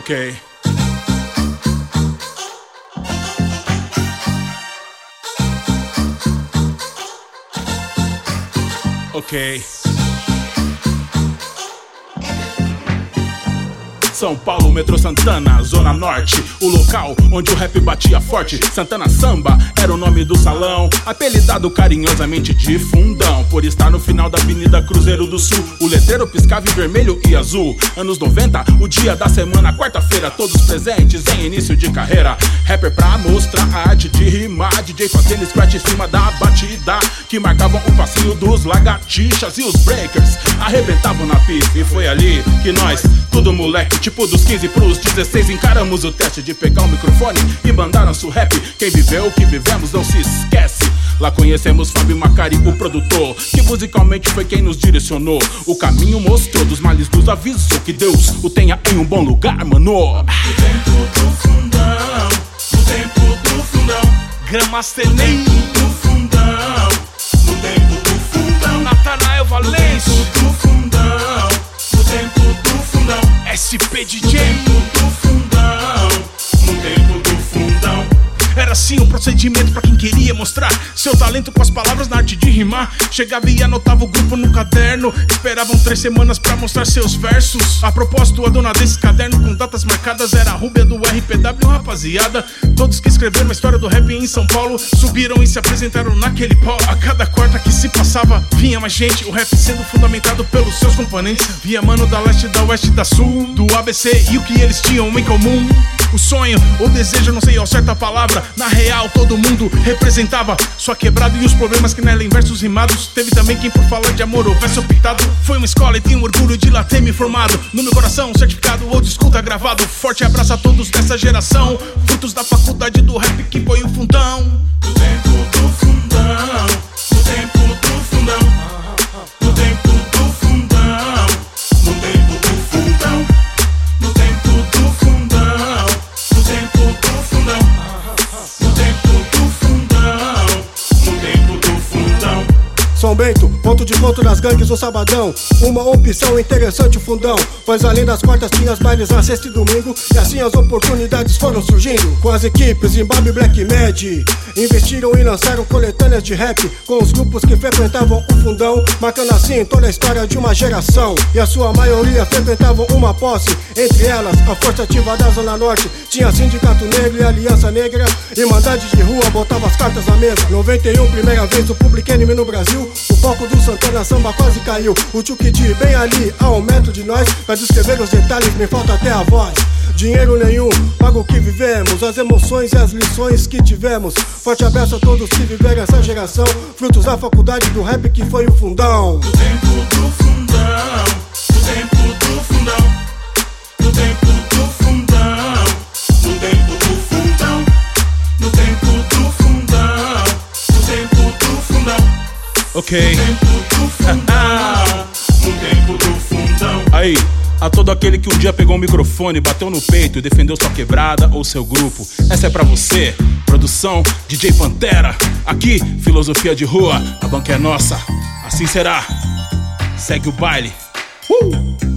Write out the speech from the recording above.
Ok. Ok. São Paulo, metrô Santana, Zona Norte, o local onde o rap batia forte. Santana Samba era o nome do salão, apelidado carinhosamente de Fundão, por estar no final da Avenida Cruzeiro do Sul. O letreiro piscava em vermelho e azul. Anos 90, o dia da semana, quarta-feira, todos presentes em início de carreira. Rapper pra mostrar a arte de rimar, DJ fazendo scratch em cima da batida, que marcavam o passeio dos lagartixas, e os breakers arrebentavam na pista. E foi ali que nós, tudo moleque, tipo dos 15 pros 16, encaramos o teste de pegar o microfone e mandar nosso rap. Quem viveu o que vivemos não se esquece. Lá conhecemos Fábio Macari, o produtor, que musicalmente foi quem nos direcionou. O caminho mostrou, dos males nos avisou, que Deus o tenha em um bom lugar, mano. No tempo do fundão, no tempo do fundão, Gramastenei. no tempo do fundão, no tempo do fundão, Natanael Valente, no tempo do fundão, no tempo do fundão, SP no DJ. tempo do fundão, no tempo do fundão. Era assim o procedimento pra quem queria mostrar seu talento com as palavras na arte de rimar. Chegava e anotava o grupo no caderno, esperavam 3 semanas pra mostrar seus versos. A propósito, a dona desse caderno com datas marcadas era a Rúbia do RPW, rapaziada. Todos que escreveram a história do rap em São Paulo subiram e se apresentaram naquele polo. A cada quarta que se passava, vinha mais gente, o rap sendo fundamentado pelos seus componentes. Via mano da leste, da oeste, da sul, do ABC e o que eles tinham em comum. O sonho, o desejo, não sei ao certo a palavra. Na real, todo mundo representava sua quebrada e os problemas que nela em versos rimados. Teve também quem por falar de amor ou verso pintado. Foi uma escola e tenho orgulho de lá ter me formado. No meu coração, certificado ou de escuta gravado. Forte abraço a todos dessa geração, frutos da faculdade do rap que foi o fundão. No tempo do fundão, no tempo do fundão, no tempo do fundão, no tempo do fundão, no tempo do fundão, no tempo do fundão, no tempo do fundão, no tempo do fundão. São Bento, ponto de encontro das gangues no sabadão. Uma opção interessante o fundão, pois além das quartas tinha as bailes na sexta e domingo. E assim as oportunidades foram surgindo. Com as equipes Zimbabwe e Black Mad, investiram e lançaram coletâneas de rap com os grupos que frequentavam o fundão, marcando assim toda a história de uma geração. E a sua maioria frequentavam uma posse, entre elas a Força Ativa da Zona Norte. Tinha Sindicato Negro e Aliança Negra, Irmandade de Rua botava as cartas na mesa. 91, primeira vez o Public Enemy no Brasil. O foco do Santana Samba quase caiu. O Tchukidi bem ali a 1 metro de nós. Pra descrever os detalhes me falta até a voz. Dinheiro nenhum, paga o que vivemos, as emoções e as lições que tivemos. Forte abraço a todos que viveram essa geração, frutos da faculdade do rap que foi o fundão. No tempo do fundão, no tempo do fundão, no tempo do fundão, no tempo do fundão, no tempo do fundão, no tempo do fundão. Ok. No tempo do fundão, no tempo do fundão. Aí, a todo aquele que um dia pegou o microfone, bateu no peito e defendeu sua quebrada ou seu grupo, essa é pra você. Produção DJ Pantera. Aqui, filosofia de rua, a banca é nossa. Assim será. Segue o baile.